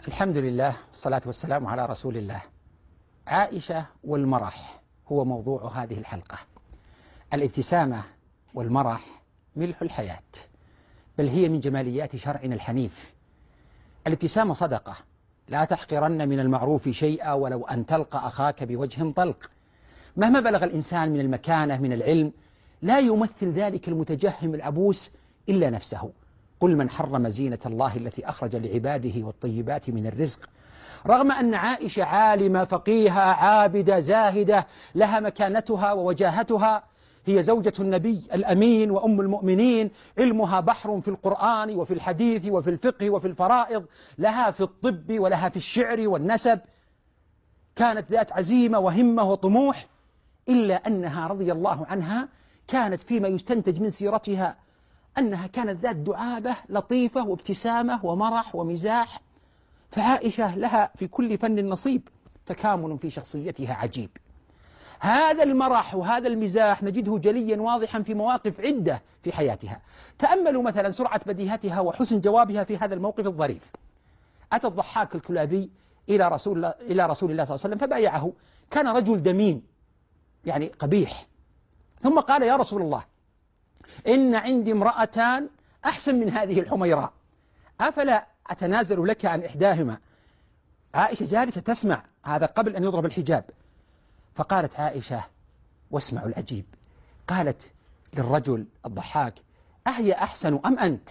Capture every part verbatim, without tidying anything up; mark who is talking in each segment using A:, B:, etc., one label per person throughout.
A: الحمد لله والصلاة والسلام على رسول الله. عائشة والمرح هو موضوع هذه الحلقة. الابتسامة والمرح ملح الحياة، بل هي من جماليات شرعنا الحنيف. الابتسامة صدقة، لا تحقرن من المعروف شيئا ولو أن تلقى أخاك بوجه طلق. مهما بلغ الإنسان من المكانة من العلم لا يمثل ذلك المتجهم العبوس إلا نفسه. قل من حرم زينة الله التي أخرج لعباده والطيبات من الرزق. رغم أن عائشة عالمة فقيهة عابدة زاهدة لها مكانتها ووجاهتها، هي زوجة النبي الأمين وأم المؤمنين، علمها بحر في القرآن وفي الحديث وفي الفقه وفي الفرائض، لها في الطب ولها في الشعر والنسب، كانت ذات عزيمة وهمة وطموح، إلا أنها رضي الله عنها كانت فيما يستنتج من سيرتها أنها كانت ذات دعابة لطيفة وابتسامة ومرح ومزاح. فعائشة لها في كل فن نصيب، تكامل في شخصيتها عجيب. هذا المرح وهذا المزاح نجده جليا واضحا في مواقف عدة في حياتها. تأملوا مثلا سرعة بديهتها وحسن جوابها في هذا الموقف الظريف. أتى الضحاك الكلابي إلى رسول الله إلى رسول الله صلى الله عليه وسلم فبايعه. كان رجل دميم يعني قبيح، ثم قال: يا رسول الله، إن عندي امرأتان أحسن من هذه الحميراء، أفلا أتنازل لك عن إحداهما؟ عائشة جالسة تسمع هذا قبل أن يضرب الحجاب. فقالت عائشة، واسمعوا العجيب، قالت للرجل الضحاك: أهي أحسن أم أنت؟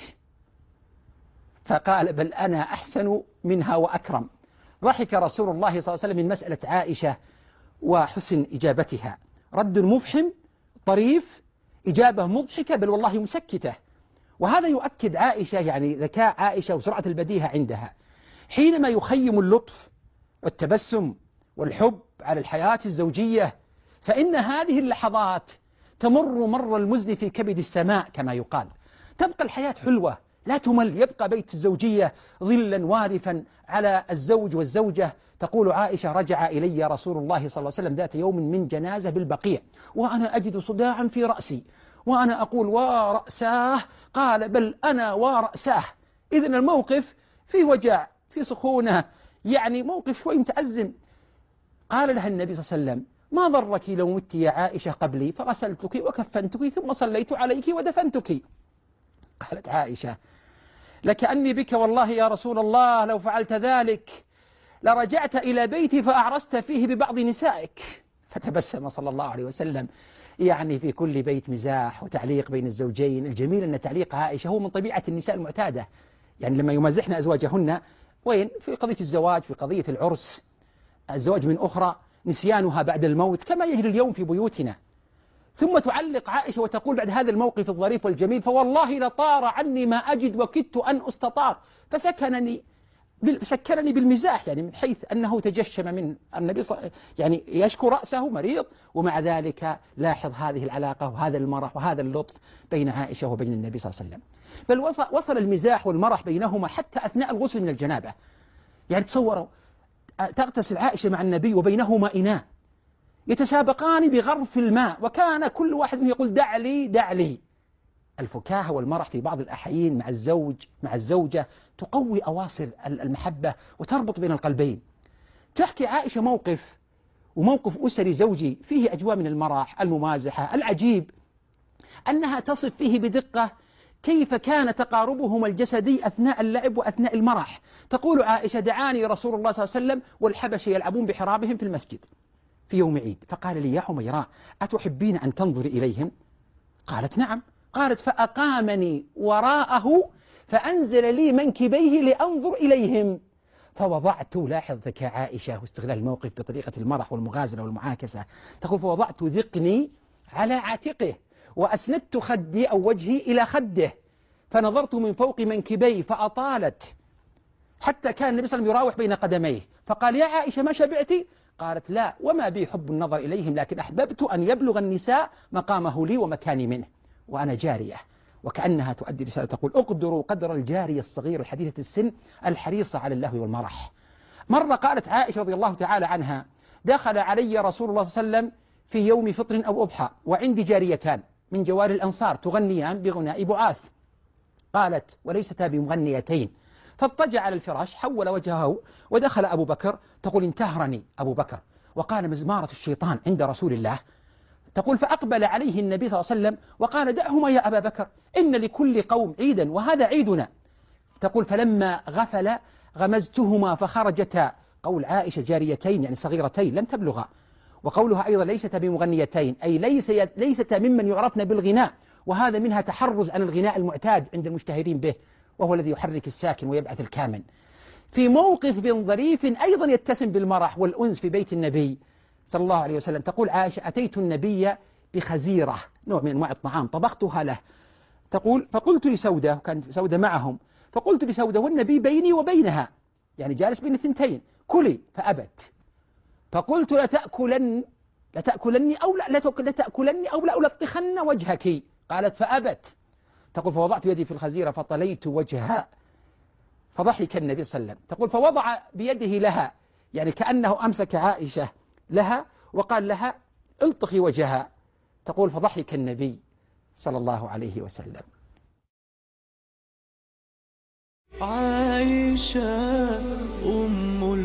A: فقال: بل أنا أحسن منها وأكرم. ضحك رسول الله صلى الله عليه وسلم من مسألة عائشة وحسن إجابتها. رد مفحم طريف، إجابة مضحكة، بل والله مسكتة. وهذا يؤكد عائشة يعني ذكاء عائشة وسرعة البديهة عندها. حينما يخيم اللطف والتبسم والحب على الحياة الزوجية، فإن هذه اللحظات تمر مر المزن في كبد السماء كما يقال. تبقى الحياة حلوة لا تمل، يبقى بيت الزوجية ظلا وارفا على الزوج والزوجة. تقول عائشة: رجع إلي رسول الله صلى الله عليه وسلم ذات يوم من جنازة بالبقيع وأنا أجد صداعا في رأسي، وأنا أقول: ورأساه؟ قال: بل أنا ورأساه. إذن الموقف فيه وجع، فيه سخونة، يعني موقف شوي متأزم. قال لها النبي صلى الله عليه وسلم: ما ضرك لو مت يا عائشة قبلي فغسلتك وكفنتك ثم صليت عليك ودفنتك؟ قالت عائشة: لكأني بك والله يا رسول الله لو فعلت ذلك لرجعت إلى بيتي فأعرست فيه ببعض نسائك. فتبسم صلى الله عليه وسلم. يعني في كل بيت مزاح وتعليق بين الزوجين. الجميل أن تعليق عائشة هو من طبيعة النساء المعتادة، يعني لما يمازحن أزواجهن وين في قضية الزواج، في قضية العرس، الزواج من أخرى، نسيانها بعد الموت كما يجري اليوم في بيوتنا. ثم تعلق عائشة وتقول بعد هذا الموقف الظريف والجميل: فوالله لطار عني ما أجد وكدت أن أستطار. فسكنني سكرني بالمزاح، يعني من حيث أنه تجشم من النبي صلى يعني يشكو رأسه مريض، ومع ذلك لاحظ هذه العلاقة وهذا المرح وهذا اللطف بين عائشة وبين النبي صلى الله عليه وسلم. بل وصل المزاح والمرح بينهما حتى أثناء الغسل من الجنابة. يعني تصوروا تغتسل عائشة مع النبي وبينهما إناء، يتسابقان بغرف الماء، وكان كل واحد يقول: دع لي دع لي. الفكاهة والمرح في بعض الأحيان مع الزوج مع الزوجة تقوي أواصر المحبة وتربط بين القلبين. تحكي عائشة موقف وموقف أسري زوجي فيه أجواء من المرح الممازحة العجيب، أنها تصف فيه بدقة كيف كان تقاربهما الجسدي أثناء اللعب وأثناء المرح. تقول عائشة: دعاني رسول الله صلى الله عليه وسلم والحبش يلعبون بحرابهم في المسجد في يوم عيد، فقال لي: يا حميراء، أتحبين أن تنظر إليهم؟ قالت: نعم. قالت: فأقامني وراءه فأنزل لي منكبيه لأنظر إليهم، فوضعت، لاحظ ذكاء عائشة واستغلال الموقف بطريقة المرح والمغازلة والمعاكسة، تقول: فوضعت ذقني على عاتقه وأسندت خدي أو وجهي إلى خده فنظرت من فوق منكبيه فأطالت حتى كان النبي صلى الله عليه وسلم يراوح بين قدميه، فقال: يا عائشة ما شبعتي؟ قالت: لا، وما بي حب النظر إليهم، لكن أحببت أن يبلغ النساء مقامه لي ومكاني منه وأنا جارية. وكأنها تؤدي رسالة تقول: اقدروا قدر الجارية الصغيرة الحديثة السن الحريصة على اللهو والمرح. مرة قالت عائشة رضي الله تعالى عنها: دخل علي رسول الله صلى الله عليه وسلم في يوم فطر أو أضحى وعندي جاريتان من جوار الأنصار تغنيان بغناء بعاث. قالت: وليستا بمغنيتين، فاضطجع على الفراش، حول وجهه ودخل أبو بكر. تقول انتهرني أبو بكر وقال مزمارة الشيطان عند رسول الله. تقول فأقبل عليه النبي صلى الله عليه وسلم وقال دعهما يا أبا بكر، إن لكل قوم عيدا وهذا عيدنا. تقول فلما غفل غمزتهما فخرجتا. قول عائشة جاريتين يعني صغيرتين لم تبلغا، وقولها أيضا ليست بمغنيتين أي ليس ليستا ممن يعرفن بالغناء، وهذا منها تحرز عن الغناء المعتاد عند المشتهرين به، وهو الذي يحرك الساكن ويبعث الكامن. في موقف ظريف أيضا يتسم بالمرح والأنس في بيت النبي صلى الله عليه وسلم. تقول عائشة أتيت النبي بخزيرة، نوع من أنواع الطعام، طبختها له. تقول فقلت لسودة، وكان سودة معهم، فقلت لسودة والنبي بيني وبينها، يعني جالس بين الثنتين، كلي، فأبت. فقلت لتأكلن لتأكلني أو لا لتأكلني أو لا ألطخن وجهك، قالت فأبت. تقول فوضعت يدي في الخزيرة فطليت وجهها فضحك النبي صلى الله عليه وسلم. تقول فوضع بيده لها، يعني كأنه أمسك عائشة لها وقال لها الطخي وجهها. تقول فضحك النبي صلى الله عليه وسلم.
B: عائشة أم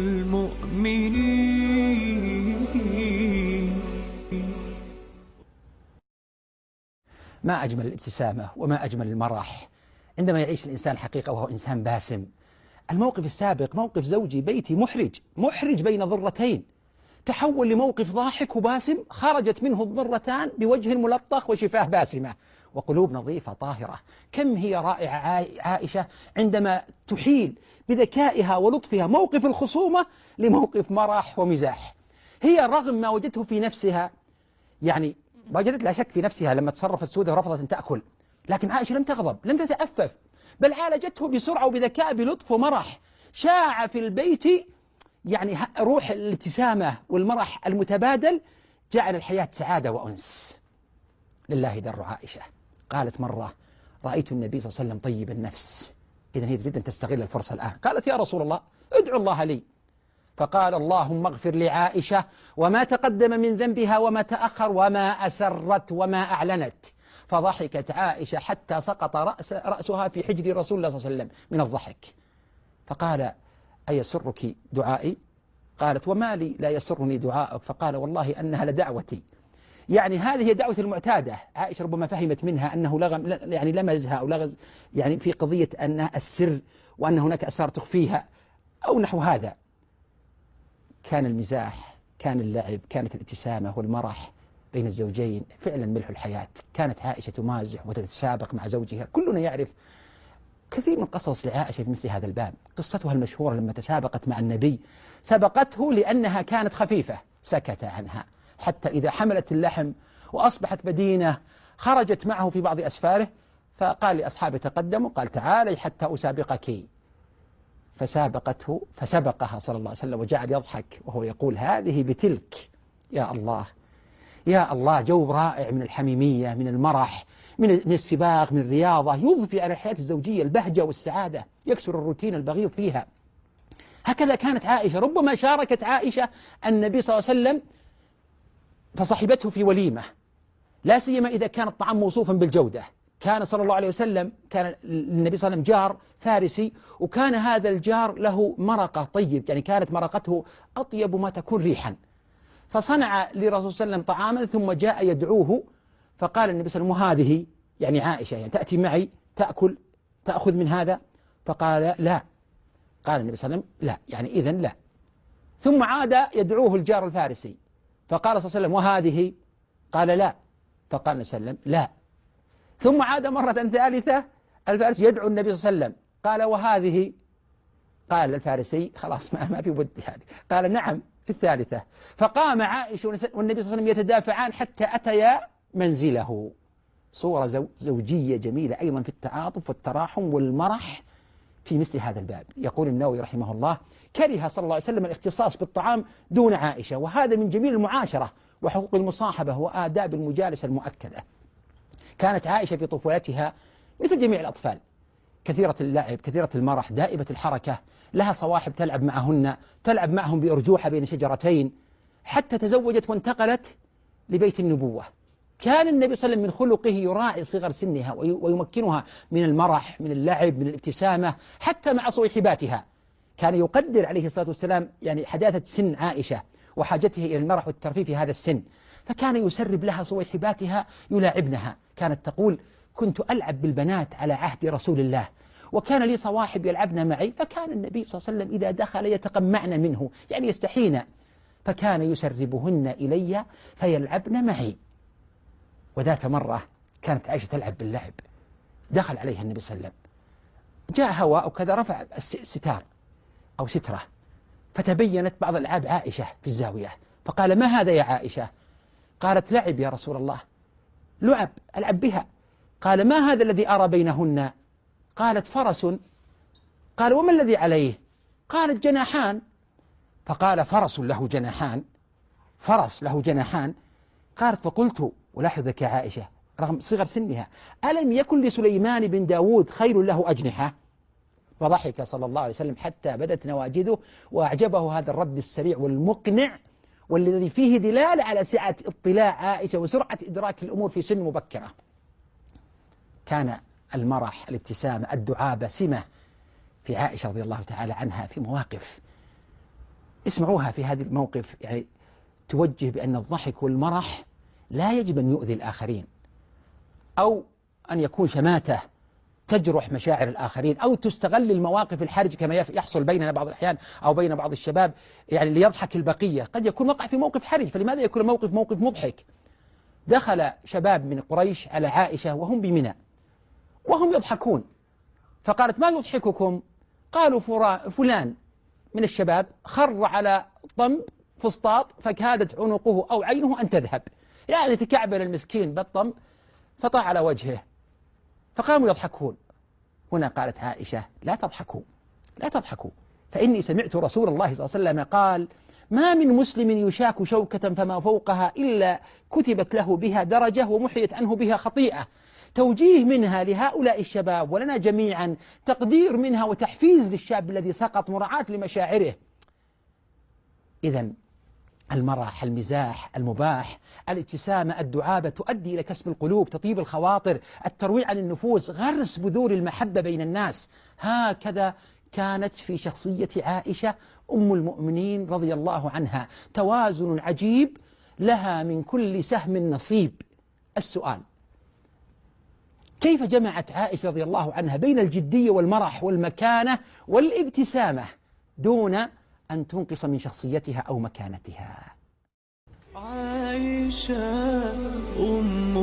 B: المؤمنين.
A: ما أجمل الابتسامة وما أجمل المرح عندما يعيش الإنسان حقيقة وهو إنسان باسم. الموقف السابق موقف زوجي بيتي محرج محرج بين ضرتين، تحول لموقف ضاحك وباسم، خرجت منه الضرتان بوجه ملطخ وشفاه باسمة وقلوب نظيفة طاهرة. كم هي رائعة عائشة عندما تحيل بذكائها ولطفها موقف الخصومة لموقف مرح ومزاح. هي رغم ما وجدته في نفسها، يعني وجدت لا شك في نفسها لما تصرفت سودة ورفضت أن تأكل، لكن عائشة لم تغضب لم تتأفف، بل عالجته بسرعة وبذكاء بلطف ومرح. شاع في البيت يعني روح الابتسامة والمرح المتبادل، جعل الحياة سعادة وأنس. لله در عائشة. قالت مرة رأيت النبي صلى الله عليه وسلم طيب النفس، إذن هي تريد أن تستغل الفرصة الآن. قالت يا رسول الله ادعو الله لي، فقال اللهم اغفر لعائشة وما تقدم من ذنبها وما تأخر وما أسرت وما أعلنت. فضحكت عائشة حتى سقط رأس رأسها في حجر رسول الله صلى الله عليه وسلم من الضحك. فقال أيسرك دعائي؟ قالت وما لي لا يسرني دعائك؟ فقال والله أنها لدعوتي. يعني هذه هي دعوة المعتادة. عائشة ربما فهمت منها أنه لغم يعني لمزها أو لغز يعني في قضية أن السر وأن هناك أسرار تخفيها أو نحو هذا. كان المزاح، كان اللعب، كانت الابتسامة والمرح بين الزوجين فعلا ملح الحياة. كانت عائشة تمازح وتتسابق مع زوجها. كلنا يعرف كثير من قصص لعائشة في مثل هذا الباب. قصتها المشهورة لما تسابقت مع النبي، سبقته لأنها كانت خفيفة سكت عنها، حتى إذا حملت اللحم وأصبحت بدينة خرجت معه في بعض أسفاره، فقال لأصحابه تقدموا، قال تعالي حتى أسابقك، فسابقته فسبقها صلى الله عليه وسلم وجعل يضحك وهو يقول هذه بتلك. يا الله يا الله، جو رائع من الحميمية، من المرح، من من السباق، من الرياضة، يضفي على الحياة الزوجية البهجة والسعادة، يكسر الروتين البغيض فيها. هكذا كانت عائشة. ربما شاركت عائشة النبي صلى الله عليه وسلم فصحبته في وليمة، لا سيما إذا كان الطعام موصوفا بالجودة. كان صلى الله عليه وسلم كان النبي صلى الله عليه وسلم جار فارسي، وكان هذا الجار له مرقة طيب، يعني كانت مرقته أطيب ما تكون ريحا. فصنع لرسول الله صلى الله عليه وسلم طعاما ثم جاء يدعوه، فقال النبي صلى الله عليه وسلم وهذه يعني عائشة يعني تأتي معي تأكل تأخذ من هذا؟ فقال لا. قال النبي صلى الله عليه وسلم لا، يعني إذن لا. ثم عاد يدعوه الجار الفارسي، فقال صلى الله عليه وسلم وهذه؟ قال لا. فقال النبي صلى الله عليه وسلم لا. ثم عاد مرة ثالثة الفارسي يدعو النبي صلى الله عليه وسلم، قال وهذه؟ قال الفارسي خلاص ما ما في بد هذه. قال نعم في الثالثة. فقام عائشة والنبي صلى الله عليه وسلم يتدافعان حتى أتيا منزله. صورة زوجية جميلة أيضا في التعاطف والتراحم والمرح في مثل هذا الباب. يقول النووي رحمه الله كره صلى الله عليه وسلم الاختصاص بالطعام دون عائشة، وهذا من جميل المعاشرة وحقوق المصاحبة وآداب المجالسة المؤكدة. كانت عائشة في طفولتها مثل جميع الأطفال، كثيرة اللعب، كثيرة المرح، دائبة الحركة، لها صواحب تلعب معهن، تلعب معهم بأرجوحة بين شجرتين، حتى تزوجت وانتقلت لبيت النبوة. كان النبي صلى الله عليه وسلم من خلقه يراعي صغر سنها ويمكنها من المرح، من اللعب، من الابتسامة، حتى مع صويحباتها. كان يقدر عليه الصلاة والسلام يعني حداثة سن عائشة وحاجته إلى المرح والترفيه في هذا السن، فكان يسرب لها صويحباتها يلاعبنها. كانت تقول: كنت ألعب بالبنات على عهد رسول الله، وكان لي صواحب يلعبن معي، فكان النبي صلى الله عليه وسلم إذا دخل يتقمعن منه، يعني يستحين، فكان يسربهن إلي فيلعبن معي. وذات مرة كانت عائشة تلعب باللعب، دخل عليها النبي صلى الله عليه وسلم، جاء هواء وكذا، رفع الستار أو سترة، فتبينت بعض ألعاب عائشة في الزاوية، فقال: ما هذا يا عائشة؟ قالت: لعب يا رسول الله، لعب ألعب بها. قال: ما هذا الذي أرى بينهن؟ قالت: فرس. قال: وما الذي عليه؟ قالت: جناحان. فقال: فرس له جناحان؟ فرس له جناحان؟ قالت: فقلت، ولاحظك يا عائشة رغم صغر سنها: ألم يكن لسليمان بن داود خيل له أجنحة؟ فضحك صلى الله عليه وسلم حتى بدت نواجذه، وأعجبه هذا الرد السريع والمقنع، والذي فيه دلالة على سعة اطلاع عائشة وسرعة إدراك الأمور في سن مبكرة. كان المرح، الابتسامة، الدعابة سمة في عائشة رضي الله تعالى عنها في مواقف. اسمعوها في هذا الموقف، يعني توجه بأن الضحك والمرح لا يجب أن يؤذي الآخرين، أو أن يكون شماتة تجرح مشاعر الآخرين، أو تستغل المواقف الحرجة كما يحصل بيننا بعض الأحيان أو بين بعض الشباب، يعني ليضحك البقية. قد يكون وقع في موقف حرج، فلماذا يكون الموقف موقف مضحك؟ دخل شباب من قريش على عائشة وهم بمنى وهم يضحكون، فقالت: ما يضحككم؟ قالوا: فلان من الشباب خر على طنب فسطاط فكادت عنقه أو عينه أن تذهب، يعني تكعبل المسكين بالطنب فطاع على وجهه، فقاموا يضحكون. هنا قالت عائشة: لا تضحكوا، لا تضحكوا، فإني سمعت رسول الله صلى الله عليه وسلم قال: ما من مسلم يشاك شوكة فما فوقها إلا كتبت له بها درجة ومحيت عنه بها خطيئة. توجيه منها لهؤلاء الشباب ولنا جميعا، تقدير منها وتحفيز للشاب الذي سقط، مراعاة لمشاعره. إذن المرح، المزاح، المباح، الابتسامة، الدعابة تؤدي إلى كسب القلوب، تطيب الخواطر، الترويع عن النفوس، غرس بذور المحبة بين الناس. هكذا كانت في شخصية عائشة أم المؤمنين رضي الله عنها، توازن عجيب، لها من كل سهم نصيب. السؤال: كيف جمعت عائشة رضي الله عنها بين الجدية والمرح والمكانة والابتسامة دون أن تنقص من شخصيتها أو مكانتها؟
B: عائشة أم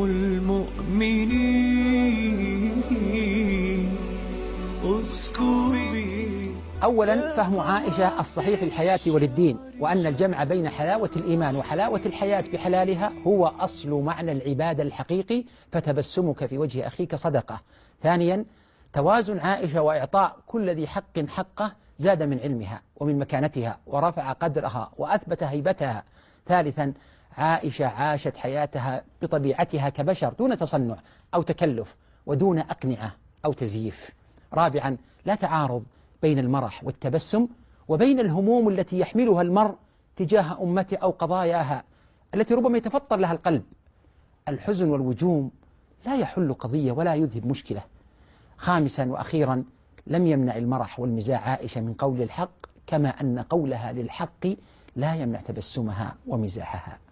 B: المؤمنين اسكبي.
A: أولا، فهم عائشة الصحيح للحياة وللدين، وأن الجمع بين حلاوة الإيمان وحلاوة الحياة بحلالها هو أصل معنى العبادة الحقيقي، فتبسمك في وجه أخيك صدقة. ثانيا، توازن عائشة وإعطاء كل ذي حق حقه زاد من علمها ومن مكانتها ورفع قدرها وأثبت هيبتها. ثالثا، عائشة عاشت حياتها بطبيعتها كبشر دون تصنع أو تكلف ودون أقنعة أو تزييف. رابعا، لا تعارض بين المرح والتبسم وبين الهموم التي يحملها المرء تجاه أمته أو قضاياها التي ربما يتفطر لها القلب. الحزن والوجوم لا يحل قضية ولا يذهب مشكلة. خامسا وأخيرا، لم يمنع المرح والمزاح عائشة من قول الحق، كما أن قولها للحق لا يمنع تبسمها ومزاحها.